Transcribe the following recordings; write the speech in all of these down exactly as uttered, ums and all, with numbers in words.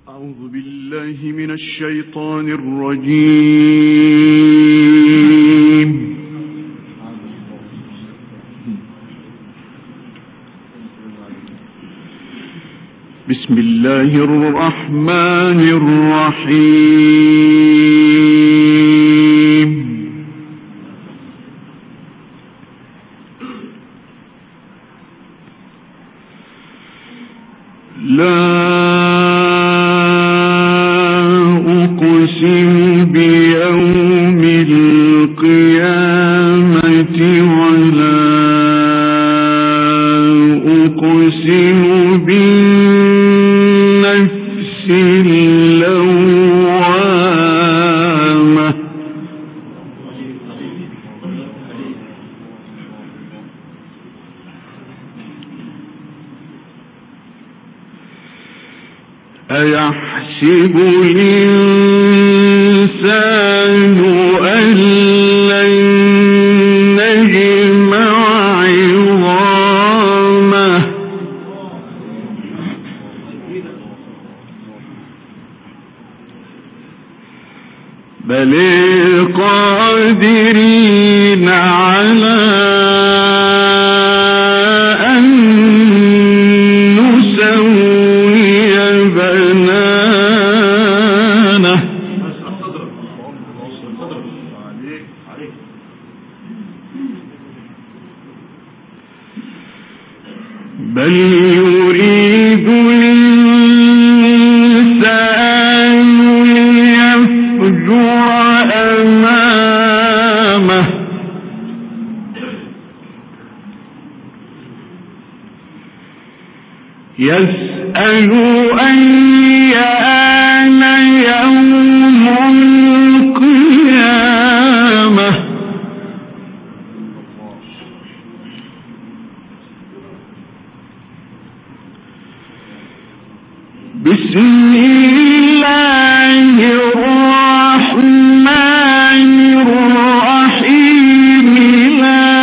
أعوذ بالله من الشيطان الرجيم. بسم الله الرحمن الرحيم. لا أقسم بيوم القيامة ولا أقسم بالنفس اللوامة أيحسب الإنسان أن لن نجمع عظامه بل قادرين على أن نسوي بنانه بل يريد الإنسان ليفجر أمامه يسأل أيان يوم القيامة بسم الله الرحمن الرحيم. لا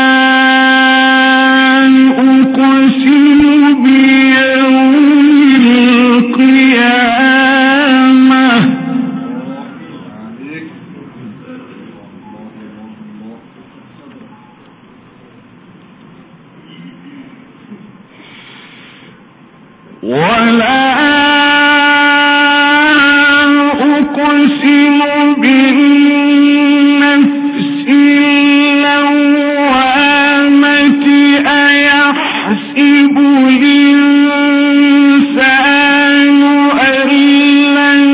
أقسم بيوم القيامة ولا أقسم بالنفس اللوامة أيحسب الإنسان أن لن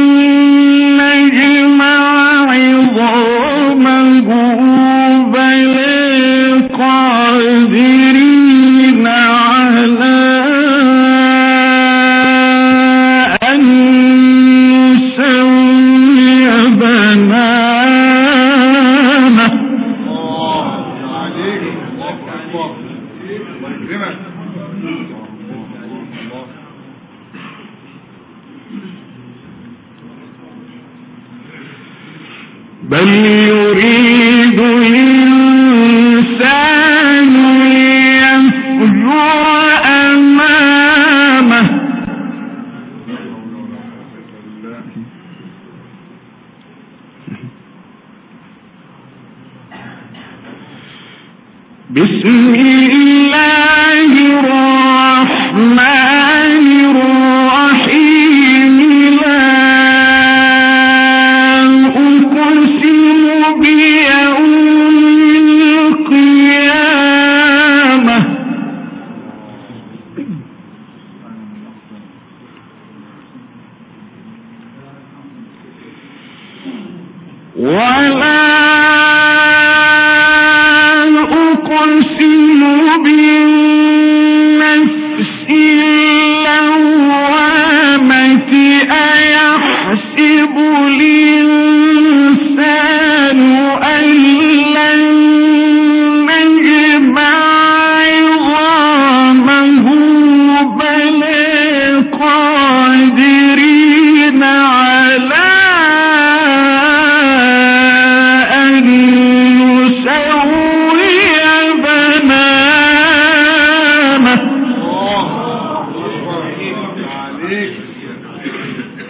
نجمع عظامه بل قادرين على أن نسوي بنانه بل يريد الإنسان ليفجر أمامه بسم الله الرحمن الرحيم. لا أقسم بيوم القيامة ولا أقسم بالنفس اللوامة أيحسب الإنسان أن لن نجمع عظامه بل قادرين على أن نسوي بنانه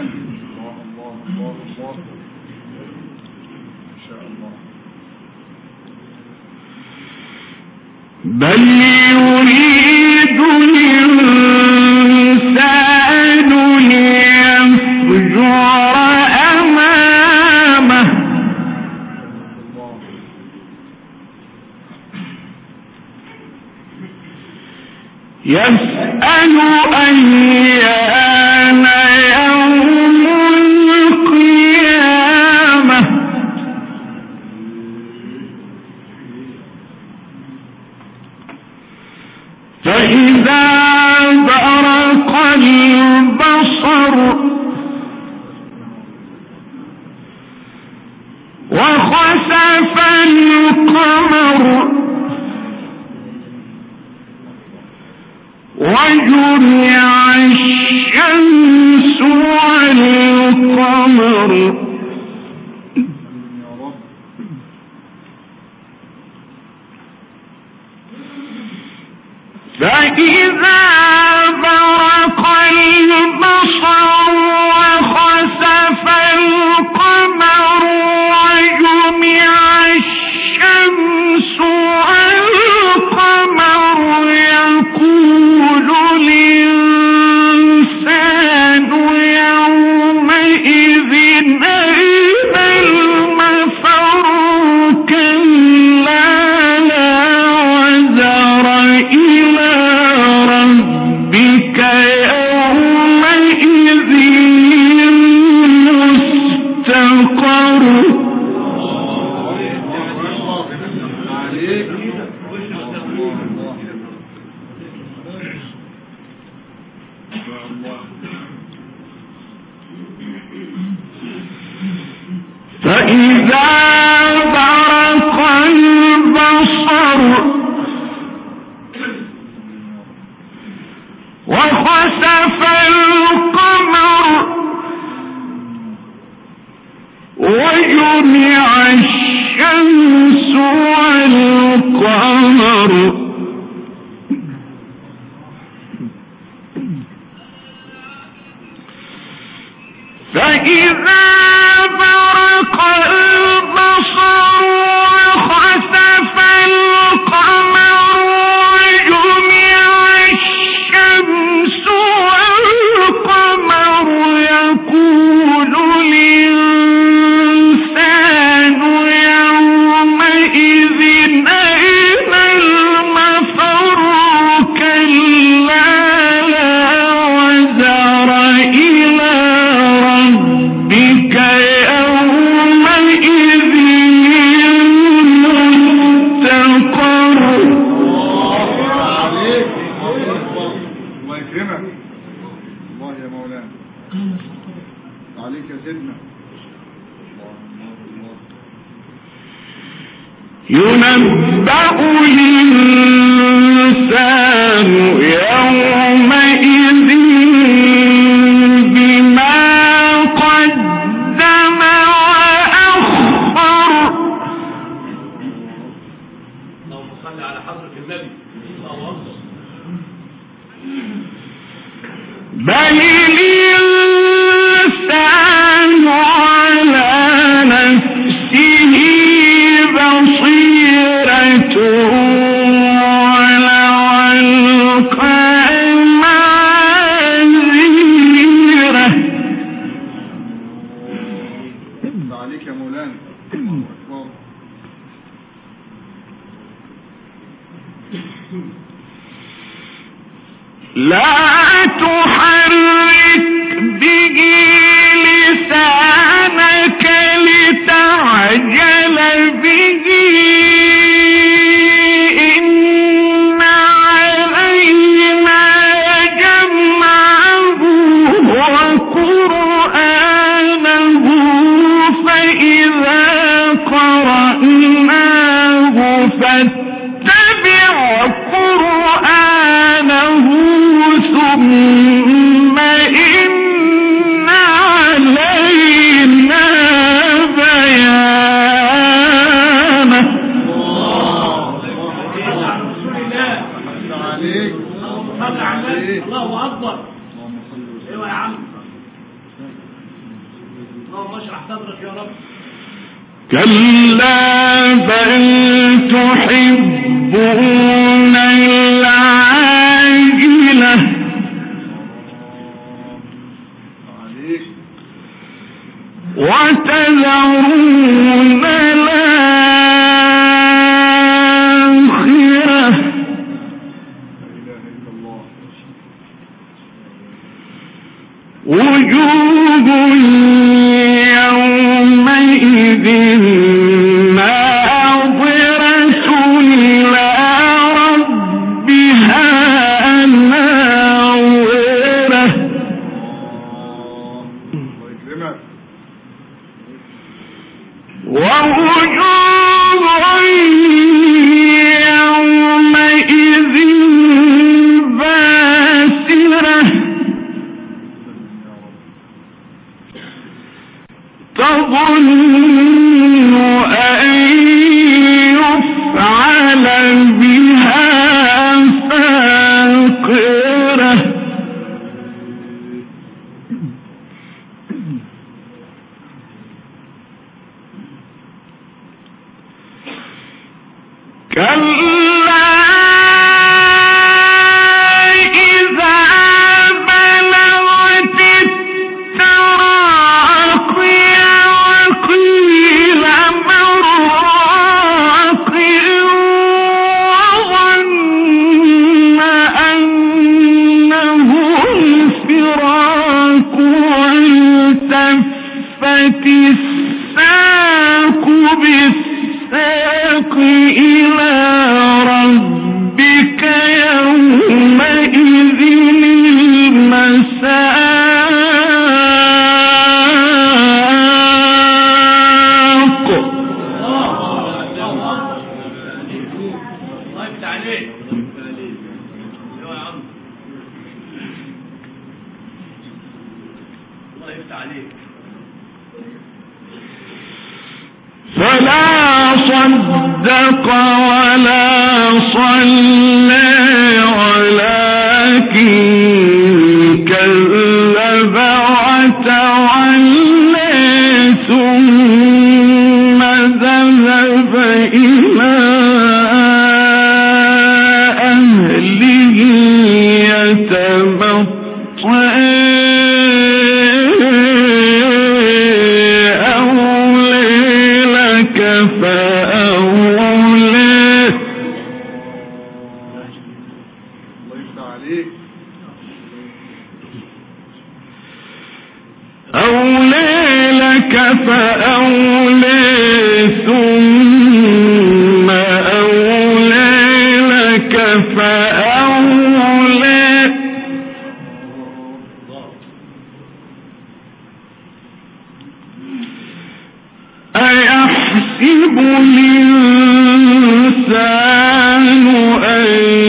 مولانا. الله الله الله الله إن شاء الله. بل يريد الإنسان ليفجر أمامه يسأل أيان يوم القيامة فإذا برق البصر وخسف القمر وجمع الشمس والقمر فإذا برق البصر وخسف القمر وجمع الشمس والقمر يقول الإنسان يومئذ أين المفر كلا لا وزر إلى ربك يومئذ المستقر فإذا برق البصر وخسف القمر وجمع الشمس والقمر فإذا برق البصر وخسف القمر وجمع الشمس والقمر يقول الإنسان يومئذ أين المفر كلا لا وزر إلى ربك يومئذ المستقر الله يكرمك. الله يا مولانا عليك يا سيدنا. ينبأ الإنسان يومئذ بما قدم وأخر. اللهم صل على حضرة النبي. الله أكبر. بل الإنسان على نفسه بصيرة ولو ألقى معاذيره. عليك يا مولانا. لا تحرك به لسانك لتعجل به إن علينا جمعه وقرآنه فإذا قرأناه فاتبع قرآنه ثم إن علينا بيانه. الله أكبر. ايوه يا عم. اللهم اشرح صدرك يا رب. كلا بل تحبون العاجلة وتذرون الآخرة وجوه يومئذ ناظرة إلى ربها ناظرة ووجوه يومئذ باسرة تظن أن يفعل بها فاقرة كلا إذا بلغت التراقي وقيل من راق وظن أنه الفراق والتفت الساق بالساق إلى ربك يومئذ المساق. الله يفتح عليك. ايوه يا عم. الله يفتح عليك. فلا صدق ولا صلى ولكن كذب وتولى ثم ذهب إلى أهله يتمطى أولى لك فأولى ثم أولى لك فأولى أيحسب الإنسان أن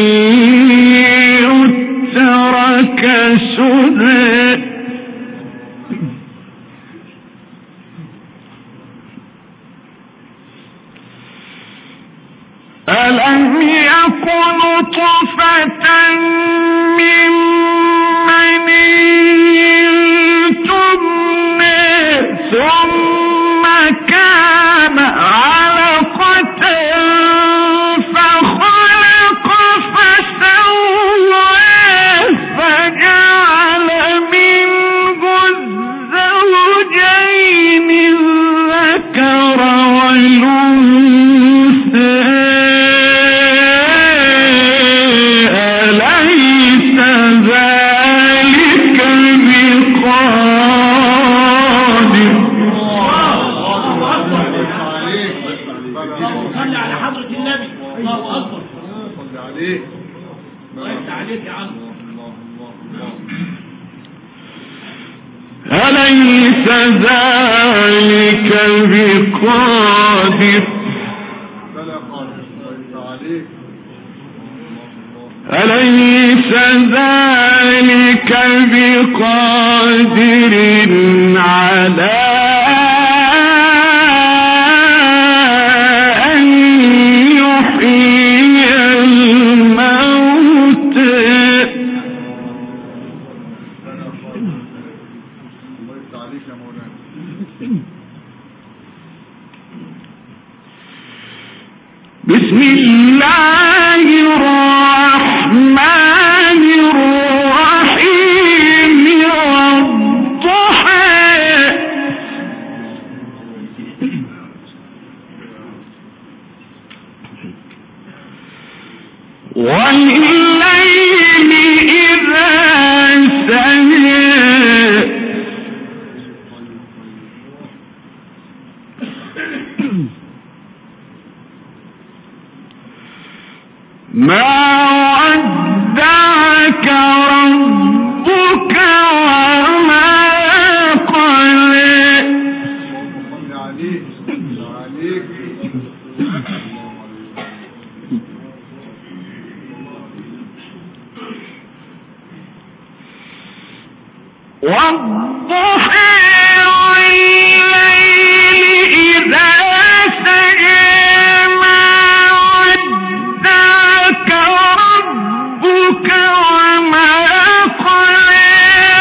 يترك سدى ألم يكن طفة من مني تمنى ثم كان علقة فخلق فسوى فجعل منه الزوجين الذكر والأنثى أليس ذلك بقادر أليس ذلك بقادر على أن يحيي الموتى عليك يا مولانا. بسم الله الرحمن الرحيم والضحى والليل إذا سجى ما ودعك ربك وما قلى صل عليك صل عليك. والضحى والليل إذا سجى ما ودعك ربك وما قلى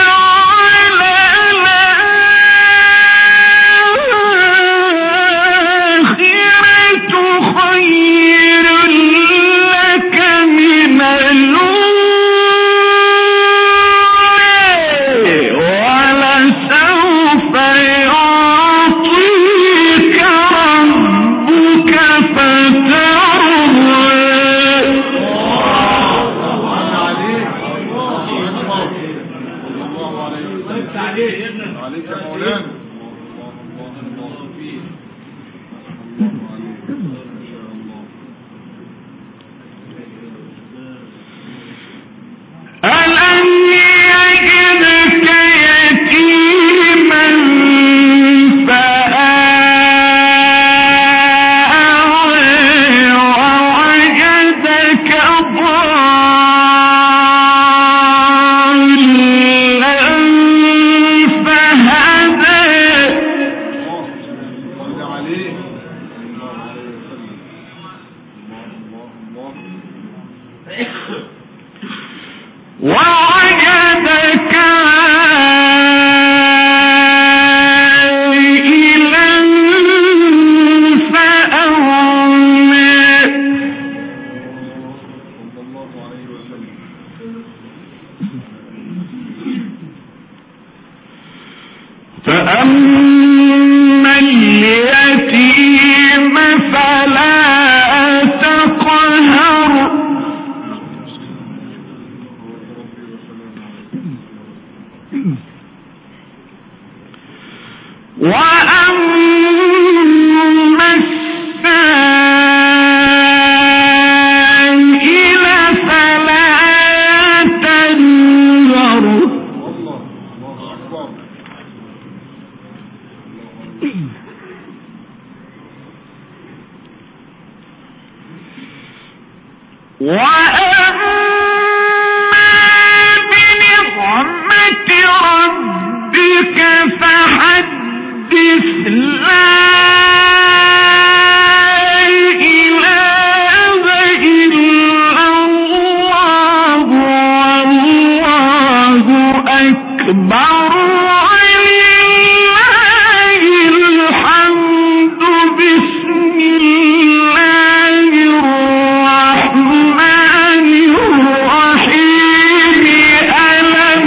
وللآخرة خير لك من الأولى ولسوف يعطيك ربك فترضى. عليك يا مولانا. ألم يجدك يتيما فآوى ووجدك ضالا فهدى صل عليه. الله عليه وسلم. الله الله ووجدك عائلا فأغنى صلى الله عليه وسلم. فأما اليتيم فلا تقهر وأما السائل فلا تنهر الله الله أكبر. وأما بنعمة ربك فحدث لا إله إلا الله والله أكبر ولله الحمد. بسم الله الرحمن الرحيم ألم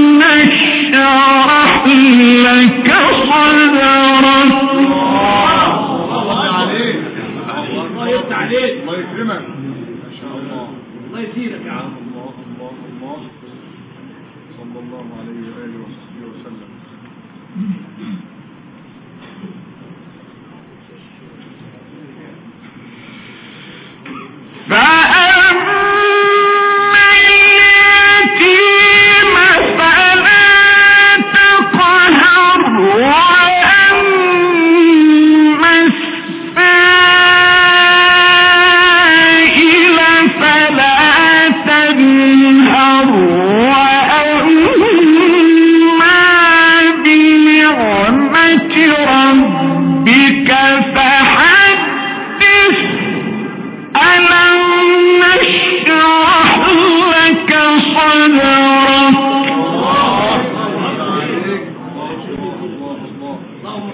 نشرح لك صدرك الله عليك. الله يفتح عليك. الله يكرمك. ما شاء الله. الله يزيدك يا عم. الله الله الله. صلى الله عليه وآله وصحبه وسلم. فأما اليتيم فلا تقهر وأما السائل فلا تنهر وأما بنعمة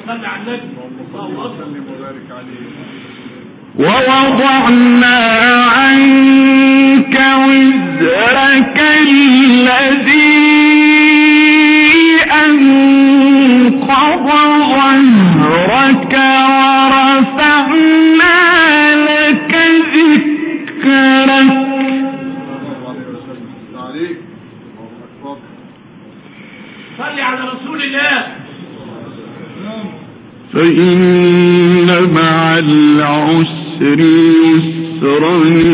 صل على النبي. الله أكبر. وبارك عليه. ووضعنا عنك وزرك الذي أنقض ظهرك ورفعنا لك ذكرك. صل على رسول الله. فإن مع العسر يسرا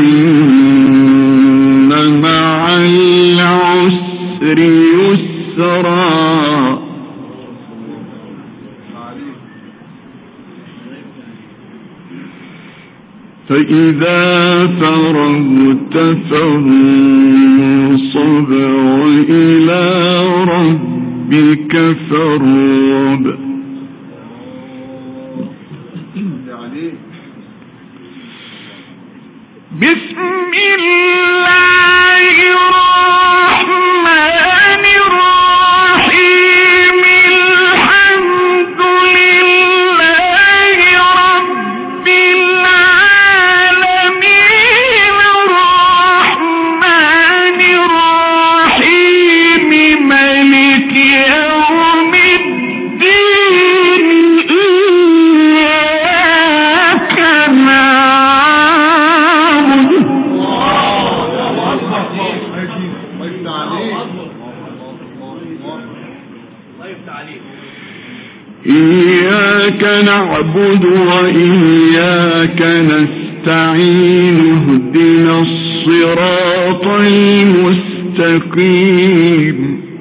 إن مع العسر يسرا فإذا فرغت فانصب وإلى ربك فارغب. بسم الله الرحمن الرحيم. الحمد لله رب العالمين الرحمن الرحيم مالك يوم الدين إياك إياك نعبد وإياك نستعين اهدنا الصراط المستقيم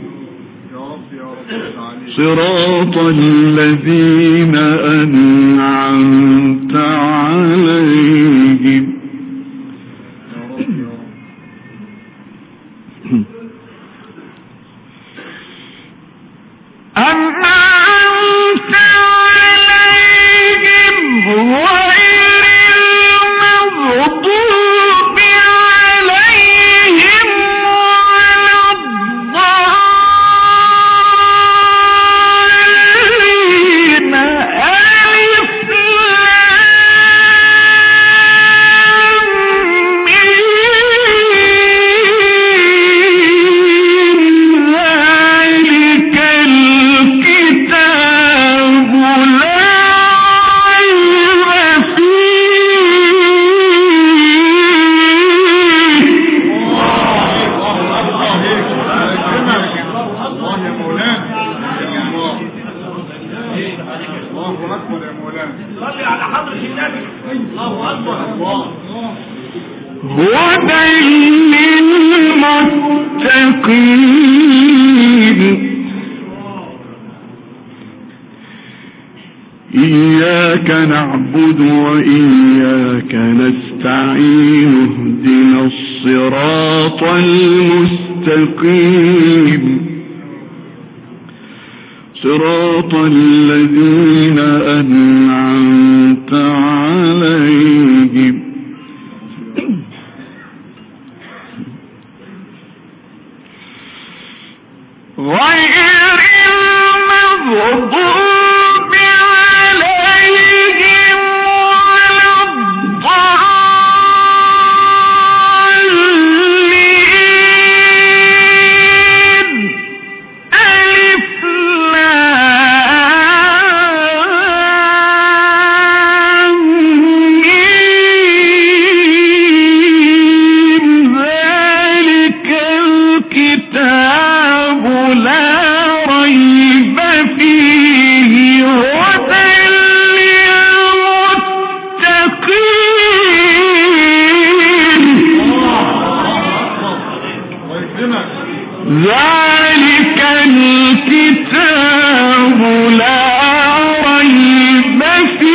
صراط الذين أنعمت عليهم أنعمت عليهم غير المغضوب عليهم ولا الضالين. ألف لام ميم. ذلك الكتاب لا ريب صل على حضرة النبي. الله أكبر. هدى للمتقين. إياك نعبد وإياك نستعين اهدنا الصراط المستقيم صراط الذين أنعمت عليهم غير المغضوب عليهم ولا الضالين. ألف لام ميم. ذلك الكتاب لا ريب فيه هدى للمتقين. ذلك الكتاب لا ريب فيه